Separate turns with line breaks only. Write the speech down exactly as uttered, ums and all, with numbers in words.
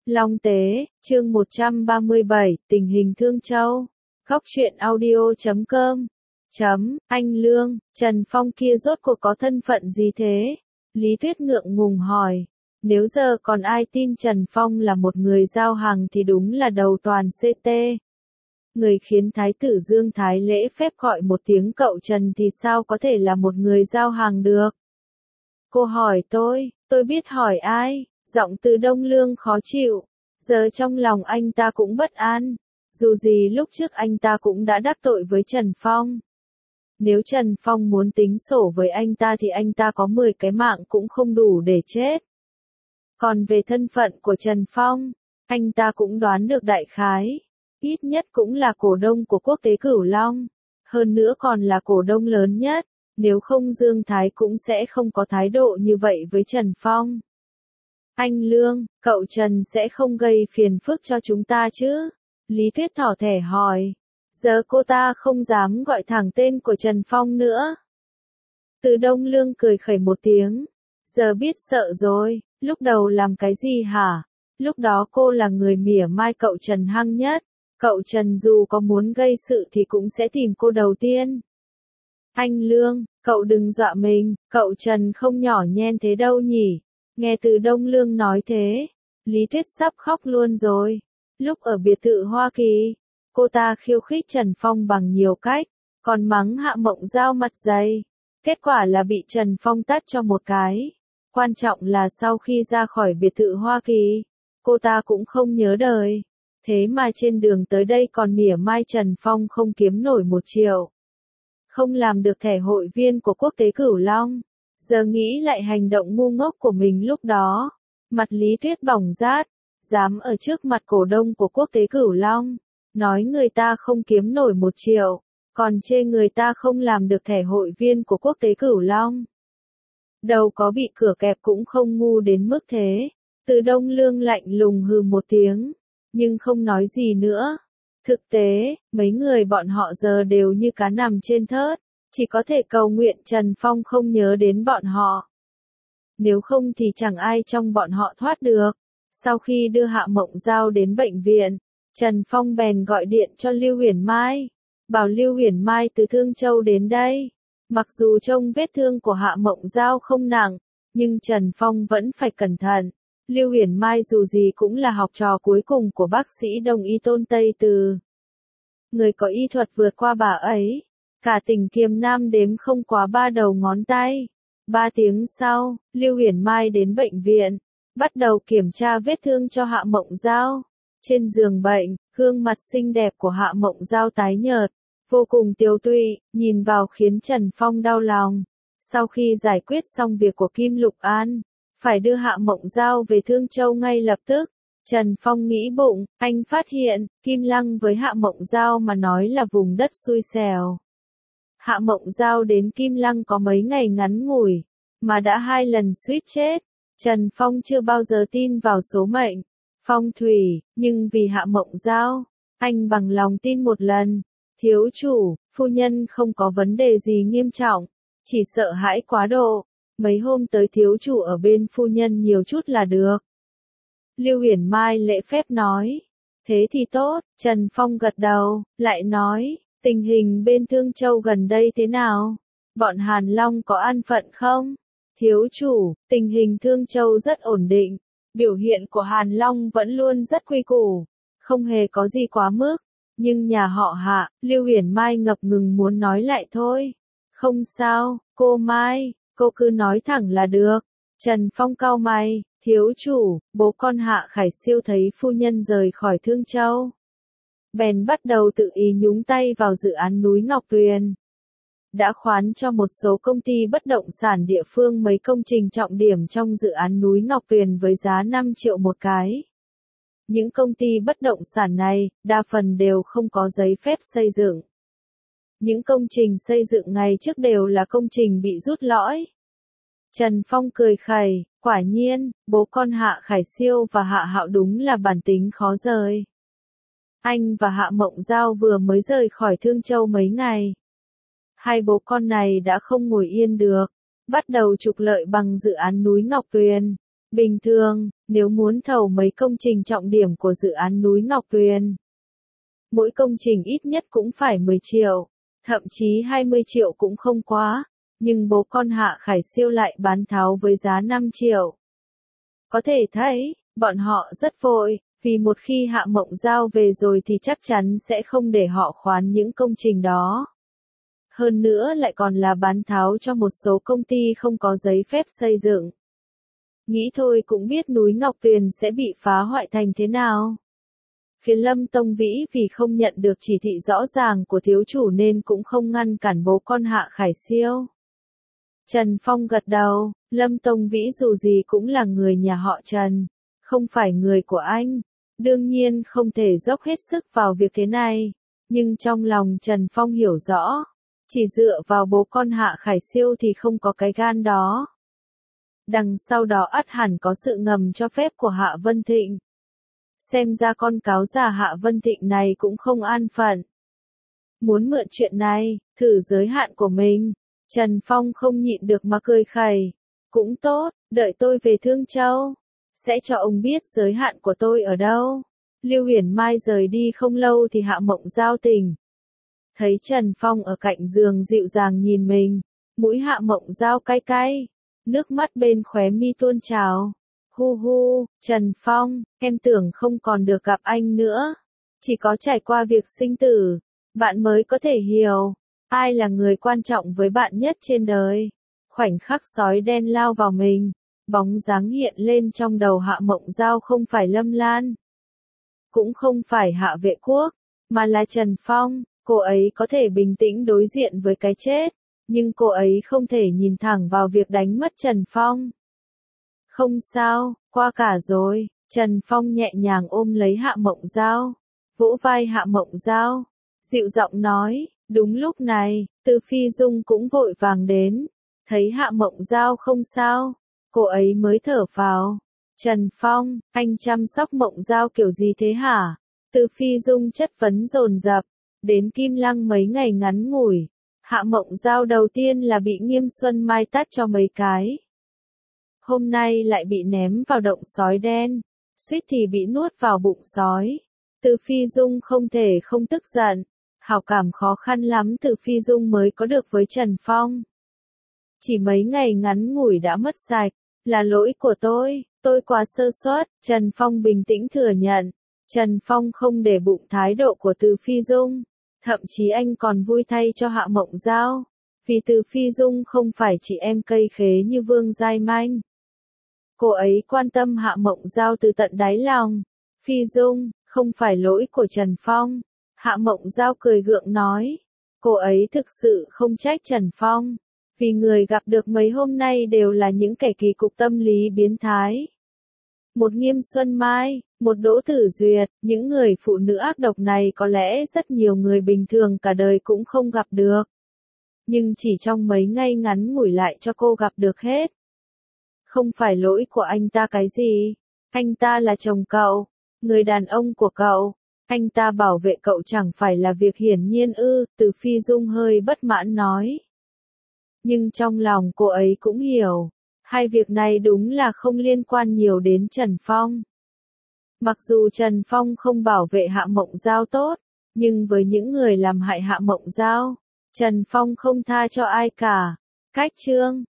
Long Tế, chương một trăm ba mươi bảy, tình hình Thương Châu. Góc truyện audio chấm com. Chấm, anh Lương, Trần Phong kia rốt cuộc có thân phận gì thế? Lý Tuyết ngượng ngùng hỏi. Nếu giờ còn ai tin Trần Phong là một người giao hàng thì đúng là đầu toàn xê tê. Người khiến Thái tử Dương Thái lễ phép gọi một tiếng cậu Trần thì sao có thể là một người giao hàng được? Cô hỏi tôi, tôi biết hỏi ai? Giọng từ Đông Lương khó chịu. Giờ trong lòng anh ta cũng bất an. Dù gì lúc trước anh ta cũng đã đắc tội với Trần Phong. Nếu Trần Phong muốn tính sổ với anh ta thì anh ta có mười cái mạng cũng không đủ để chết. Còn về thân phận của Trần Phong, anh ta cũng đoán được đại khái. Ít nhất cũng là cổ đông của Quốc tế Cửu Long. Hơn nữa còn là cổ đông lớn nhất. Nếu không Dương Thái cũng sẽ không có thái độ như vậy với Trần Phong. Anh Lương, cậu Trần sẽ không gây phiền phức cho chúng ta chứ? Lý Tuyết thỏ thẻ hỏi. Giờ cô ta không dám gọi thẳng tên của Trần Phong nữa. Từ Đông Lương cười khẩy một tiếng. Giờ biết sợ rồi, lúc đầu làm cái gì hả? Lúc đó cô là người mỉa mai cậu Trần hăng nhất. Cậu Trần dù có muốn gây sự thì cũng sẽ tìm cô đầu tiên. Anh Lương, cậu đừng dọa mình, cậu Trần không nhỏ nhen thế đâu nhỉ? Nghe từ Đông Lương nói thế, Lý Tuyết sắp khóc luôn rồi. Lúc ở biệt thự Hoa Kỳ, cô ta khiêu khích Trần Phong bằng nhiều cách, còn mắng Hạ Mộng Giao mặt dày. Kết quả là bị Trần Phong tát cho một cái. Quan trọng là sau khi ra khỏi biệt thự Hoa Kỳ, cô ta cũng không nhớ đời. Thế mà trên đường tới đây còn mỉa mai Trần Phong không kiếm nổi một triệu. Không làm được thẻ hội viên của Quốc tế Cửu Long. Giờ nghĩ lại hành động ngu ngốc của mình lúc đó. Mặt Lý Tuyết bỏng rát. Dám ở trước mặt cổ đông của Quốc tế Cửu Long. Nói người ta không kiếm nổi một triệu. Còn chê người ta không làm được thẻ hội viên của Quốc tế Cửu Long. Đầu có bị cửa kẹp cũng không ngu đến mức thế. Từ Đông Lương lạnh lùng hừ một tiếng. Nhưng không nói gì nữa. Thực tế, mấy người bọn họ giờ đều như cá nằm trên thớt. Chỉ có thể cầu nguyện Trần Phong không nhớ đến bọn họ. Nếu không thì chẳng ai trong bọn họ thoát được. Sau khi đưa Hạ Mộng Giao đến bệnh viện, Trần Phong bèn gọi điện cho Lưu Huyền Mai. Bảo Lưu Huyền Mai từ Thương Châu đến đây. Mặc dù trông vết thương của Hạ Mộng Giao không nặng, nhưng Trần Phong vẫn phải cẩn thận. Lưu Huyền Mai dù gì cũng là học trò cuối cùng của bác sĩ Đông y Tôn Tây Từ. Người có y thuật vượt qua bà ấy. Cả tỉnh Kiềm Nam đếm không quá ba đầu ngón tay. Ba tiếng sau, Lưu Huyền Mai đến bệnh viện. Bắt đầu kiểm tra vết thương cho Hạ Mộng Giao. Trên giường bệnh, gương mặt xinh đẹp của Hạ Mộng Giao tái nhợt. Vô cùng tiều tụy, nhìn vào khiến Trần Phong đau lòng. Sau khi giải quyết xong việc của Kim Lục An, phải đưa Hạ Mộng Giao về Thương Châu ngay lập tức. Trần Phong nghĩ bụng, anh phát hiện, Kim Lăng với Hạ Mộng Giao mà nói là vùng đất xui xẻo. Hạ Mộng Giao đến Kim Lăng có mấy ngày ngắn ngủi, mà đã hai lần suýt chết. Trần Phong chưa bao giờ tin vào số mệnh, phong thủy, nhưng vì Hạ Mộng Giao, anh bằng lòng tin một lần. Thiếu chủ, phu nhân không có vấn đề gì nghiêm trọng, chỉ sợ hãi quá độ. Mấy hôm tới thiếu chủ ở bên phu nhân nhiều chút là được. Lưu Huyền Mai lễ phép nói. Thế thì tốt, Trần Phong gật đầu, lại nói, tình hình bên Thương Châu gần đây thế nào? Bọn Hàn Long có an phận không? Thiếu chủ, tình hình Thương Châu rất ổn định. Biểu hiện của Hàn Long vẫn luôn rất quy củ. Không hề có gì quá mức. Nhưng nhà họ Hạ, Lưu Huyền Mai ngập ngừng muốn nói lại thôi. Không sao, cô Mai, cô cứ nói thẳng là được. Trần Phong cau mày, thiếu chủ, bố con Hạ Khải Siêu thấy phu nhân rời khỏi Thương Châu. Bèn bắt đầu tự ý nhúng tay vào dự án núi Ngọc Tuyền. Đã khoán cho một số công ty bất động sản địa phương mấy công trình trọng điểm trong dự án núi Ngọc Tuyền với giá năm triệu một cái. Những công ty bất động sản này, đa phần đều không có giấy phép xây dựng. Những công trình xây dựng ngày trước đều là công trình bị rút lõi. Trần Phong cười khẩy, quả nhiên, bố con Hạ Khải Siêu và Hạ Hạo đúng là bản tính khó rời. Anh và Hạ Mộng Giao vừa mới rời khỏi Thương Châu mấy ngày. Hai bố con này đã không ngồi yên được, bắt đầu trục lợi bằng dự án núi Ngọc Tuyền. Bình thường, Nếu muốn thầu mấy công trình trọng điểm của dự án núi Ngọc Tuyền, mỗi công trình ít nhất cũng phải mười triệu, thậm chí hai mươi triệu cũng không quá, nhưng bố con Hạ Khải Siêu lại bán tháo với giá năm triệu. Có thể thấy, bọn họ rất vội, vì một khi Hạ Mộng Giao về rồi thì chắc chắn sẽ không để họ khoán những công trình đó. Hơn nữa lại còn là bán tháo cho một số công ty không có giấy phép xây dựng. Nghĩ thôi cũng biết núi Ngọc Tuyền sẽ bị phá hoại thành thế nào. Phía Lâm Tông Vĩ vì không nhận được chỉ thị rõ ràng của thiếu chủ nên cũng không ngăn cản bố con Hạ Khải Siêu. Trần Phong gật đầu, Lâm Tông Vĩ dù gì cũng là người nhà họ Trần, không phải người của anh, đương nhiên không thể dốc hết sức vào việc thế này, nhưng trong lòng Trần Phong hiểu rõ, chỉ dựa vào bố con Hạ Khải Siêu thì không có cái gan đó. Đằng sau đó ắt hẳn có sự ngầm cho phép của Hạ Vân Thịnh. Xem ra con cáo già Hạ Vân Thịnh này cũng không an phận. Muốn mượn chuyện này, thử giới hạn của mình, Trần Phong không nhịn được mà cười khẩy. Cũng tốt, đợi tôi về Thương Châu, sẽ cho ông biết giới hạn của tôi ở đâu. Lưu Huyền Mai rời đi không lâu thì Hạ Mộng Giao tỉnh. Thấy Trần Phong ở cạnh giường dịu dàng nhìn mình, mũi Hạ Mộng Giao cay cay, nước mắt bên khóe mi tuôn trào. Hu hu, Trần Phong, em tưởng không còn được gặp anh nữa. Chỉ có trải qua việc sinh tử, bạn mới có thể hiểu, ai là người quan trọng với bạn nhất trên đời. Khoảnh khắc sói đen lao vào mình, bóng dáng hiện lên trong đầu Hạ Mộng Giao không phải Lâm Lan, cũng không phải Hạ Vệ Quốc, mà là Trần Phong. Cô ấy có thể bình tĩnh đối diện với cái chết, nhưng cô ấy không thể nhìn thẳng vào việc đánh mất Trần Phong. Không sao, qua cả rồi, Trần Phong nhẹ nhàng ôm lấy Hạ Mộng Giao, vỗ vai Hạ Mộng Giao, dịu giọng nói. Đúng lúc này, Từ Phi Dung cũng vội vàng đến, thấy Hạ Mộng Giao không sao, cô ấy mới thở phào. Trần Phong, anh chăm sóc Mộng Giao kiểu gì thế hả? Từ Phi Dung chất vấn dồn dập. Đến Kim Lăng mấy ngày ngắn ngủi, Hạ Mộng Giao đầu tiên là bị Nghiêm Xuân Mai tát cho mấy cái. Hôm nay lại bị ném vào động sói đen, suýt thì bị nuốt vào bụng sói. Từ Phi Dung không thể không tức giận, hảo cảm khó khăn lắm Từ Phi Dung mới có được với Trần Phong. Chỉ mấy ngày ngắn ngủi đã mất sạch, là lỗi của tôi, tôi quá sơ suất, Trần Phong bình tĩnh thừa nhận. Trần Phong không để bụng thái độ của Từ Phi Dung, thậm chí anh còn vui thay cho Hạ Mộng Giao, vì Từ Phi Dung không phải chị em cây khế như Vương Giai Manh. Cô ấy quan tâm Hạ Mộng Giao từ tận đáy lòng. Phi Dung, không phải lỗi của Trần Phong. Hạ Mộng Giao cười gượng nói. Cô ấy thực sự không trách Trần Phong, vì người gặp được mấy hôm nay đều là những kẻ kỳ cục tâm lý biến thái. Một Nghiêm Xuân Mai, một Đỗ Tử Duyệt, những người phụ nữ ác độc này có lẽ rất nhiều người bình thường cả đời cũng không gặp được. Nhưng chỉ trong mấy ngày ngắn ngủi lại cho cô gặp được hết. Không phải lỗi của anh ta cái gì, anh ta là chồng cậu, người đàn ông của cậu, anh ta bảo vệ cậu chẳng phải là việc hiển nhiên ư, Từ Phi Dung hơi bất mãn nói. Nhưng trong lòng cô ấy cũng hiểu. Hai việc này đúng là không liên quan nhiều đến Trần Phong. Mặc dù Trần Phong không bảo vệ Hạ Mộng Giao tốt, nhưng với những người làm hại Hạ Mộng Giao, Trần Phong không tha cho ai cả. Cách chương